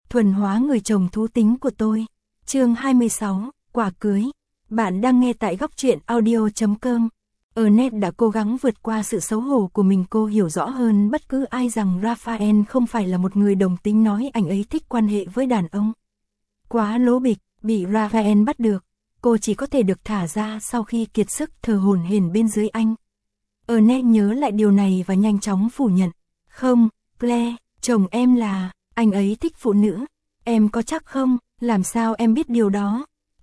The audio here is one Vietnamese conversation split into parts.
thuần hóa người chồng thú tính của tôi. Chương 26, quả cưới. Bạn đang nghe tại góc truyện audio.com. Ernest đã cố gắng vượt qua sự xấu hổ của mình. Cô hiểu rõ hơn bất cứ ai rằng Raphael không phải là một người đồng tính nói anh ấy thích quan hệ với đàn ông. Quá lố bịch, bị Raphael bắt được, cô chỉ có thể được thả ra sau khi kiệt sức thở hổn hển bên dưới anh. Ernest nhớ lại điều này và nhanh chóng phủ nhận. Không, Claire, chồng em là, anh ấy thích phụ nữ. Em có chắc không? Làm sao em biết điều đó?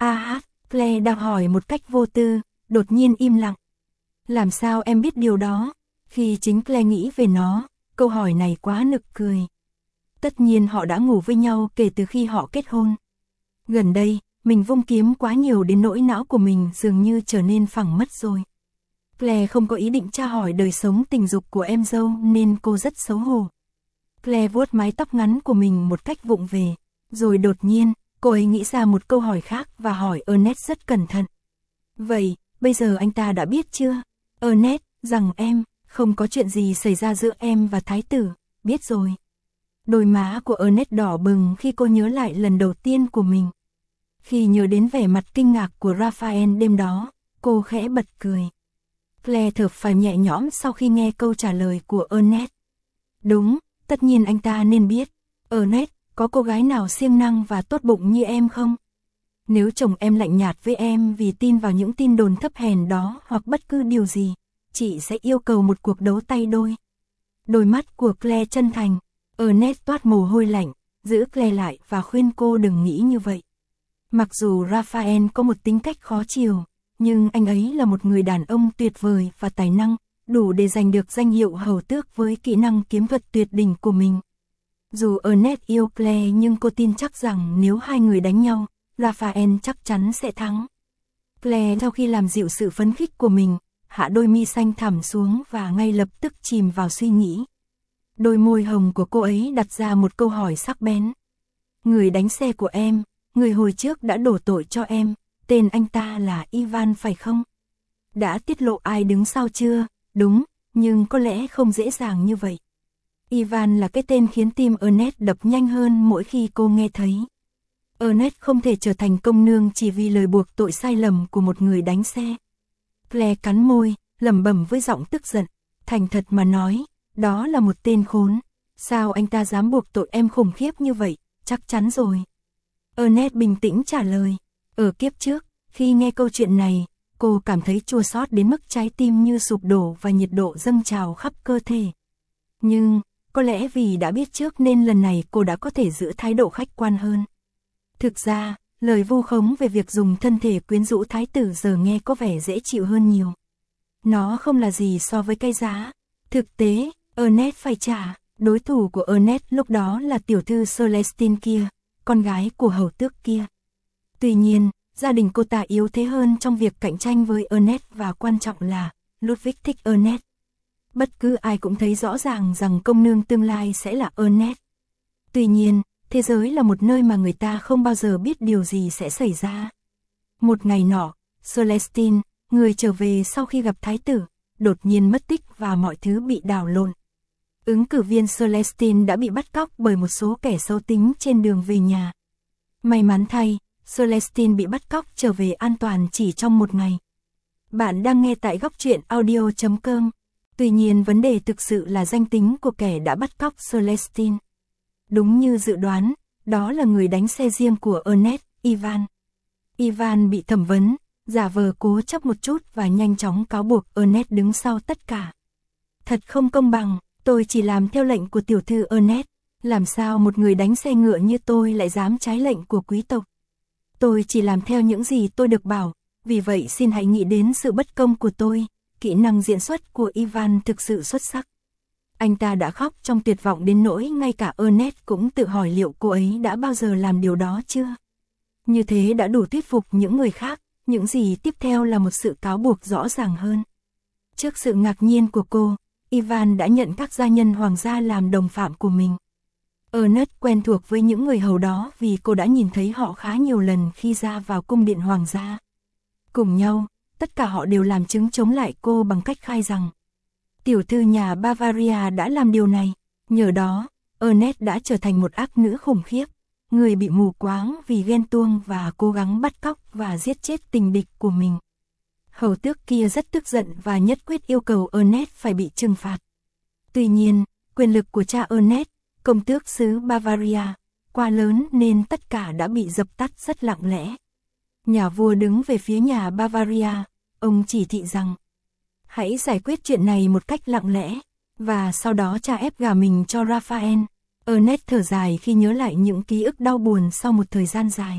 Claire đang hỏi một cách vô tư, đột nhiên im lặng. Làm sao em biết điều đó? Khi chính Claire nghĩ về nó, câu hỏi này quá nực cười. Tất nhiên họ đã ngủ với nhau kể từ khi họ kết hôn. Gần đây, mình vung kiếm quá nhiều đến nỗi não của mình dường như trở nên phẳng mất rồi. Claire không có ý định tra hỏi đời sống tình dục của em dâu nên cô rất xấu hổ. Claire vuốt mái tóc ngắn của mình một cách vụng về, rồi đột nhiên, cô ấy nghĩ ra một câu hỏi khác và hỏi Ernest rất cẩn thận. Vậy, bây giờ anh ta đã biết chưa? Ernest, rằng em, không có chuyện gì xảy ra giữa em và thái tử, biết rồi. Đôi má của Ernest đỏ bừng khi cô nhớ lại lần đầu tiên của mình. Khi nhớ đến vẻ mặt kinh ngạc của Raphael đêm đó, cô khẽ bật cười. Claire thở phào nhẹ nhõm sau khi nghe câu trả lời của Ernest. Đúng, tất nhiên anh ta nên biết. Ernest, có cô gái nào siêng năng và tốt bụng như em không? Nếu chồng em lạnh nhạt với em vì tin vào những tin đồn thấp hèn đó hoặc bất cứ điều gì, chị sẽ yêu cầu một cuộc đấu tay đôi. Đôi mắt của Claire chân thành. Ernest toát mồ hôi lạnh, giữ Claire lại và khuyên cô đừng nghĩ như vậy. Mặc dù Raphael có một tính cách khó chiều, nhưng anh ấy là một người đàn ông tuyệt vời và tài năng, đủ để giành được danh hiệu hầu tước với kỹ năng kiếm thuật tuyệt đỉnh của mình. Dù Ernest yêu Claire nhưng cô tin chắc rằng nếu hai người đánh nhau, Raphael chắc chắn sẽ thắng. Claire sau khi làm dịu sự phấn khích của mình, hạ đôi mi xanh thẳm xuống và ngay lập tức chìm vào suy nghĩ. Đôi môi hồng của cô ấy đặt ra một câu hỏi sắc bén. Người đánh xe của em, người hồi trước đã đổ tội cho em, tên anh ta là Ivan phải không? Đã tiết lộ ai đứng sau chưa? Đúng, nhưng có lẽ không dễ dàng như vậy. Ivan là cái tên khiến tim Ernest đập nhanh hơn mỗi khi cô nghe thấy. Ernest không thể trở thành công nương chỉ vì lời buộc tội sai lầm của một người đánh xe. Claire cắn môi, lẩm bẩm với giọng tức giận. Thành thật mà nói, đó là một tên khốn. Sao anh ta dám buộc tội em khủng khiếp như vậy? Chắc chắn rồi. Ernest bình tĩnh trả lời. Ở kiếp trước, khi nghe câu chuyện này, cô cảm thấy chua xót đến mức trái tim như sụp đổ và nhiệt độ dâng trào khắp cơ thể. Nhưng, có lẽ vì đã biết trước nên lần này cô đã có thể giữ thái độ khách quan hơn. Thực ra, lời vu khống về việc dùng thân thể quyến rũ thái tử giờ nghe có vẻ dễ chịu hơn nhiều. Nó không là gì so với cái giá. Thực tế, Ernest phải trả. Đối thủ của Ernest lúc đó là tiểu thư Celestine kia, con gái của hầu tước kia. Tuy nhiên, gia đình cô ta yếu thế hơn trong việc cạnh tranh với Ernest và quan trọng là, Ludwig thích Ernest. Bất cứ ai cũng thấy rõ ràng rằng công nương tương lai sẽ là Ernest. Tuy nhiên, thế giới là một nơi mà người ta không bao giờ biết điều gì sẽ xảy ra. Một ngày nọ, Celestine, người trở về sau khi gặp thái tử, đột nhiên mất tích và mọi thứ bị đảo lộn. Ứng cử viên Celestine đã bị bắt cóc bởi một số kẻ xấu tính trên đường về nhà. May mắn thay, Celestine bị bắt cóc trở về an toàn chỉ trong một ngày. Bạn đang nghe tại góc truyện audio.com. Tuy nhiên vấn đề thực sự là danh tính của kẻ đã bắt cóc Celestine. Đúng như dự đoán, đó là người đánh xe riêng của Ernest, Ivan. Ivan bị thẩm vấn, giả vờ cố chấp một chút và nhanh chóng cáo buộc Ernest đứng sau tất cả. Thật không công bằng, tôi chỉ làm theo lệnh của tiểu thư Ernest. Làm sao một người đánh xe ngựa như tôi lại dám trái lệnh của quý tộc? Tôi chỉ làm theo những gì tôi được bảo, vì vậy xin hãy nghĩ đến sự bất công của tôi. Kỹ năng diễn xuất của Ivan thực sự xuất sắc. Anh ta đã khóc trong tuyệt vọng đến nỗi ngay cả Ernest cũng tự hỏi liệu cô ấy đã bao giờ làm điều đó chưa. Như thế đã đủ thuyết phục những người khác, những gì tiếp theo là một sự cáo buộc rõ ràng hơn. Trước sự ngạc nhiên của cô, Ivan đã nhận các gia nhân hoàng gia làm đồng phạm của mình. Ernest quen thuộc với những người hầu đó vì cô đã nhìn thấy họ khá nhiều lần khi ra vào cung điện hoàng gia. Cùng nhau, tất cả họ đều làm chứng chống lại cô bằng cách khai rằng tiểu thư nhà Bavaria đã làm điều này. Nhờ đó, Ernest đã trở thành một ác nữ khủng khiếp. người bị mù quáng vì ghen tuông và cố gắng bắt cóc và giết chết tình địch của mình. Hầu tước kia rất tức giận và nhất quyết yêu cầu Ernest phải bị trừng phạt. Tuy nhiên, quyền lực của cha Ernest, công tước xứ Bavaria, quá lớn nên tất cả đã bị dập tắt rất lặng lẽ. Nhà vua đứng về phía nhà Bavaria, ông chỉ thị rằng hãy giải quyết chuyện này một cách lặng lẽ, và sau đó cha ép gả mình cho Raphael. Ernest thở dài khi nhớ lại những ký ức đau buồn sau một thời gian dài.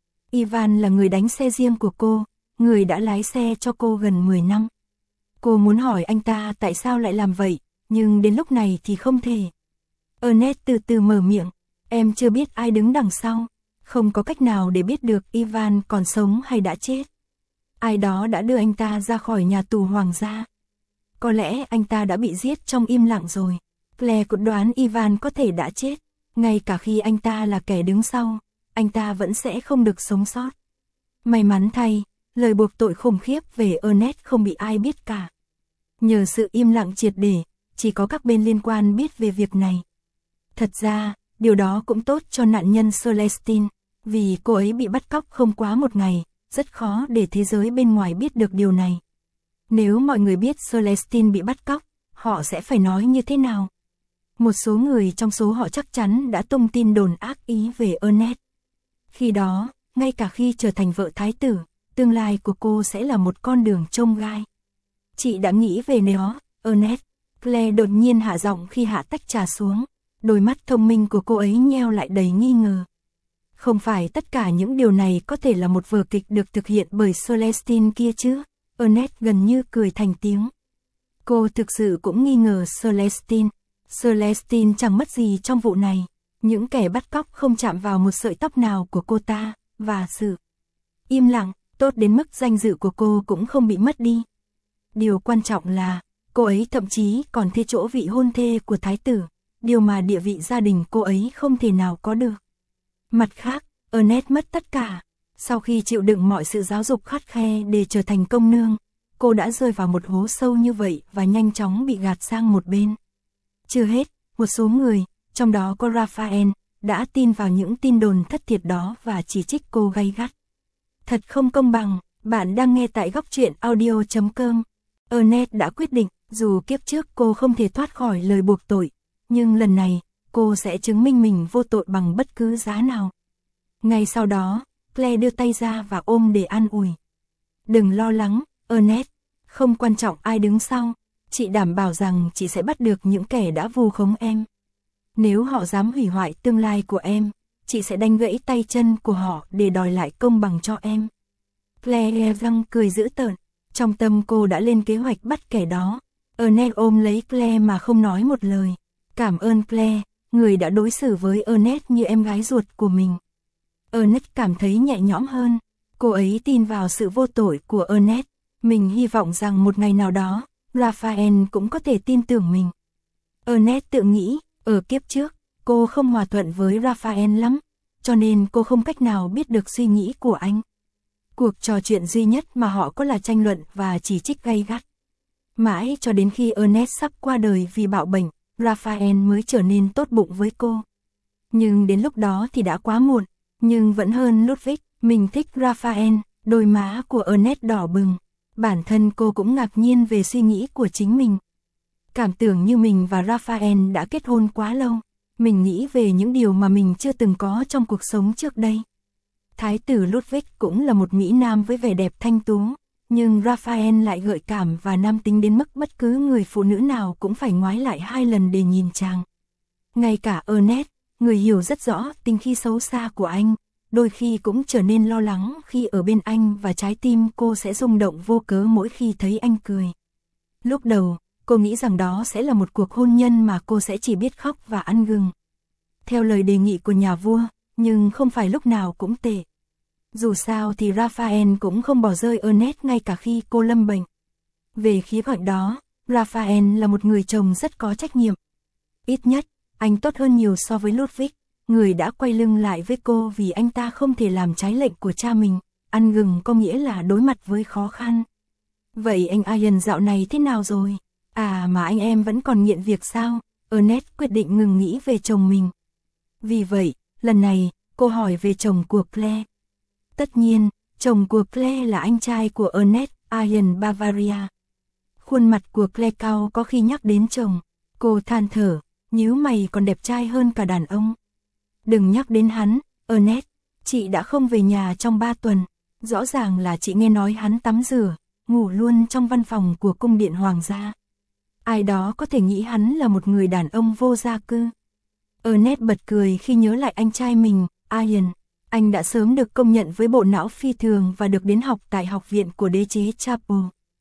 Ivan là người đánh xe riêng của cô, người đã lái xe cho cô gần 10 năm. Cô muốn hỏi anh ta tại sao lại làm vậy, nhưng đến lúc này thì không thể. Ernest từ từ mở miệng, em chưa biết ai đứng đằng sau, không có cách nào để biết được Ivan còn sống hay đã chết. Ai đó đã đưa anh ta ra khỏi nhà tù hoàng gia. Có lẽ anh ta đã bị giết trong im lặng rồi. Claire cũng đoán Ivan có thể đã chết, ngay cả khi anh ta là kẻ đứng sau, anh ta vẫn sẽ không được sống sót. May mắn thay, lời buộc tội khủng khiếp về Ernest không bị ai biết cả. Nhờ sự im lặng triệt để, chỉ có các bên liên quan biết về việc này. Thật ra, điều đó cũng tốt cho nạn nhân Celestine, vì cô ấy bị bắt cóc không quá một ngày, rất khó để thế giới bên ngoài biết được điều này. Nếu mọi người biết Celestine bị bắt cóc, họ sẽ phải nói như thế nào? Một số người trong số họ chắc chắn đã tung tin đồn ác ý về Ernest. Khi đó, ngay cả khi trở thành vợ thái tử, tương lai của cô sẽ là một con đường chông gai. Chị đã nghĩ về nó, Ernest. Claire đột nhiên hạ giọng khi hạ tách trà xuống. Đôi mắt thông minh của cô ấy nheo lại đầy nghi ngờ. Không phải tất cả những điều này có thể là một vở kịch được thực hiện bởi Celestine kia chứ? Ernest gần như cười thành tiếng. Cô thực sự cũng nghi ngờ Celestine. Celestine chẳng mất gì trong vụ này. Những kẻ bắt cóc không chạm vào một sợi tóc nào của cô ta, và sự im lặng, tốt đến mức danh dự của cô cũng không bị mất đi. Điều quan trọng là, cô ấy thậm chí còn thê chỗ vị hôn thê của thái tử, điều mà địa vị gia đình cô ấy không thể nào có được. Mặt khác, Ernest mất tất cả. Sau khi chịu đựng mọi sự giáo dục khắt khe để trở thành công nương, cô đã rơi vào một hố sâu như vậy và nhanh chóng bị gạt sang một bên. Chưa hết, một số người, trong đó có Raphael, đã tin vào những tin đồn thất thiệt đó và chỉ trích cô gay gắt. Thật không công bằng, bạn đang nghe tại góc truyện audio.com. Ernest đã quyết định, dù kiếp trước cô không thể thoát khỏi lời buộc tội, nhưng lần này, cô sẽ chứng minh mình vô tội bằng bất cứ giá nào. Ngay sau đó, Claire đưa tay ra và ôm để an ủi. Đừng lo lắng, Ernest, không quan trọng ai đứng sau, chị đảm bảo rằng chị sẽ bắt được những kẻ đã vu khống em. Nếu họ dám hủy hoại tương lai của em, chị sẽ đánh gãy tay chân của họ để đòi lại công bằng cho em. Claire răng cười dữ tợn, trong tâm cô đã lên kế hoạch bắt kẻ đó. Ernest ôm lấy Claire mà không nói một lời. Cảm ơn Claire, người đã đối xử với Ernest như em gái ruột của mình. Ernest cảm thấy nhẹ nhõm hơn. Cô ấy tin vào sự vô tội của Ernest. Mình hy vọng rằng một ngày nào đó, Raphael cũng có thể tin tưởng mình. Ernest tự nghĩ, ở kiếp trước, cô không hòa thuận với Raphael lắm, cho nên cô không cách nào biết được suy nghĩ của anh. Cuộc trò chuyện duy nhất mà họ có là tranh luận và chỉ trích gay gắt. Mãi cho đến khi Ernest sắp qua đời vì bạo bệnh, Raphael mới trở nên tốt bụng với cô. Nhưng đến lúc đó thì đã quá muộn, nhưng vẫn hơn Ludwig, mình thích Raphael, đôi má của Ernest đỏ bừng. Bản thân cô cũng ngạc nhiên về suy nghĩ của chính mình. Cảm tưởng như mình và Raphael đã kết hôn quá lâu. Mình nghĩ về những điều mà mình chưa từng có trong cuộc sống trước đây. Thái tử Ludwig cũng là một mỹ nam với vẻ đẹp thanh tú, nhưng Raphael lại gợi cảm và nam tính đến mức bất cứ người phụ nữ nào cũng phải ngoái lại 2 lần để nhìn chàng. Ngay cả Ernest, người hiểu rất rõ tính khí xấu xa của anh, đôi khi cũng trở nên lo lắng khi ở bên anh và trái tim cô sẽ rung động vô cớ mỗi khi thấy anh cười. Lúc đầu, cô nghĩ rằng đó sẽ là một cuộc hôn nhân mà cô sẽ chỉ biết khóc và ăn gừng. Theo lời đề nghị của nhà vua, nhưng không phải lúc nào cũng tệ. Dù sao thì Raphael cũng không bỏ rơi Ernest ngay cả khi cô lâm bệnh. Về khía cạnh đó, Raphael là một người chồng rất có trách nhiệm. Ít nhất, anh tốt hơn nhiều so với Ludwig, người đã quay lưng lại với cô vì anh ta không thể làm trái lệnh của cha mình. Ăn gừng có nghĩa là đối mặt với khó khăn. Vậy anh Ian dạo này thế nào rồi? À mà anh em vẫn còn nghiện việc sao? Ernest quyết định ngừng nghĩ về chồng mình. Vì vậy, lần này, cô hỏi về chồng của Claire. Tất nhiên, chồng của Claire là anh trai của Ernest, Ian Bavaria. Khuôn mặt của Claire cau có khi nhắc đến chồng, cô than thở, nhíu mày còn đẹp trai hơn cả đàn ông. Đừng nhắc đến hắn, Ernest, chị đã không về nhà trong 3 tuần, rõ ràng là chị nghe nói hắn tắm rửa, ngủ luôn trong văn phòng của cung điện hoàng gia. Ai đó có thể nghĩ hắn là một người đàn ông vô gia cư. Ernest bật cười khi nhớ lại anh trai mình, Ian. Anh đã sớm được công nhận với bộ não phi thường và được đến học tại học viện của đế chế Chapel.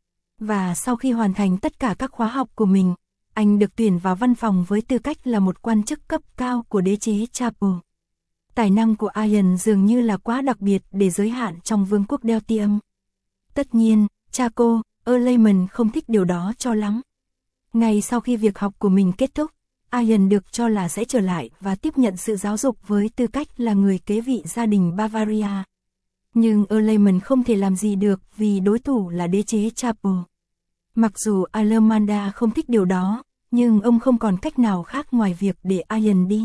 Và sau khi hoàn thành tất cả các khóa học của mình, anh được tuyển vào văn phòng với tư cách là một quan chức cấp cao của đế chế Chapel. Tài năng của Ian dường như là quá đặc biệt để giới hạn trong vương quốc Deltium. Tất nhiên, cha cô, Erleyman không thích điều đó cho lắm. Ngay sau khi việc học của mình kết thúc, Ian được cho là sẽ trở lại và tiếp nhận sự giáo dục với tư cách là người kế vị gia đình Bavaria. Nhưng Erleyman không thể làm gì được vì đối thủ là đế chế Chapel. Mặc dù Alamanda không thích điều đó, nhưng ông không còn cách nào khác ngoài việc để Ian đi.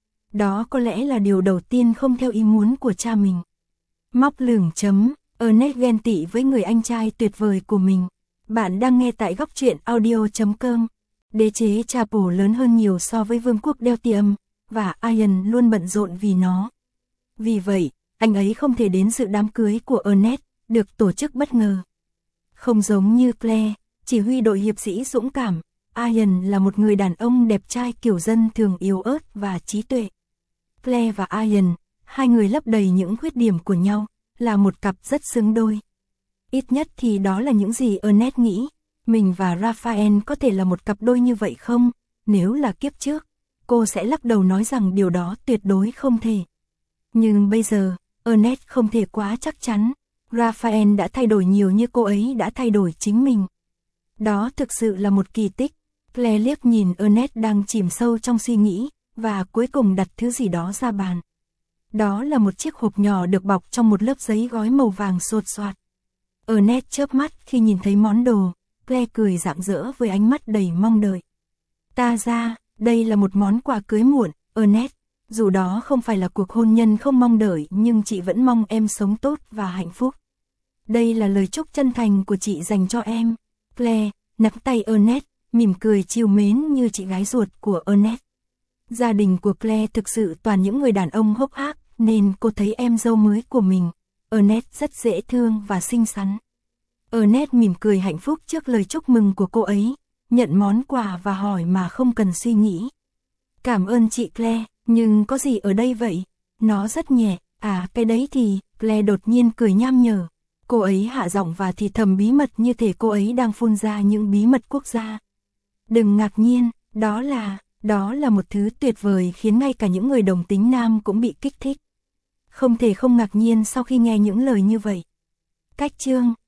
Đó có lẽ là điều đầu tiên không theo ý muốn của cha mình. Móc lửng chấm, Ernest ghen tị với người anh trai tuyệt vời của mình. Bạn đang nghe tại góc truyện audio.com. Đế chế Chapel lớn hơn nhiều so với vương quốc Deltium, và Ian luôn bận rộn vì nó. Vì vậy, anh ấy không thể đến dự đám cưới của Ernest, được tổ chức bất ngờ. Không giống như Claire, chỉ huy đội hiệp sĩ dũng cảm, Ian là một người đàn ông đẹp trai kiểu dân thường yếu ớt và trí tuệ. Claire và Ian, hai người lấp đầy những khuyết điểm của nhau, là một cặp rất xứng đôi. Ít nhất thì đó là những gì Ernest nghĩ. Mình và Raphael có thể là một cặp đôi như vậy không? Nếu là kiếp trước, cô sẽ lắc đầu nói rằng điều đó tuyệt đối không thể. Nhưng bây giờ, Ernest không thể quá chắc chắn. Raphael đã thay đổi nhiều như cô ấy đã thay đổi chính mình. Đó thực sự là một kỳ tích. Claire liếc nhìn Ernest đang chìm sâu trong suy nghĩ, và cuối cùng đặt thứ gì đó ra bàn. Đó là một chiếc hộp nhỏ được bọc trong một lớp giấy gói màu vàng sột soạt. Ernest chớp mắt khi nhìn thấy món đồ. Claire cười rạng rỡ với ánh mắt đầy mong đợi. Ta ra, đây là một món quà cưới muộn, Ernest. Dù đó không phải là cuộc hôn nhân không mong đợi, nhưng chị vẫn mong em sống tốt và hạnh phúc. Đây là lời chúc chân thành của chị dành cho em. Claire nắm tay Ernest, mỉm cười trìu mến như chị gái ruột của Ernest. Gia đình của Claire thực sự toàn những người đàn ông hốc hác, nên cô thấy em dâu mới của mình, Ernest, rất dễ thương và xinh xắn. Ernest mỉm cười hạnh phúc trước lời chúc mừng của cô ấy, nhận món quà và hỏi mà không cần suy nghĩ. Cảm ơn chị Claire, nhưng có gì ở đây vậy? Nó rất nhẹ, cái đấy thì, Claire đột nhiên cười nham nhở. Cô ấy hạ giọng và thì thầm bí mật như thể cô ấy đang phun ra những bí mật quốc gia. Đừng ngạc nhiên, đó là một thứ tuyệt vời khiến ngay cả những người đồng tính nam cũng bị kích thích. Không thể không ngạc nhiên sau khi nghe những lời như vậy. Cách chương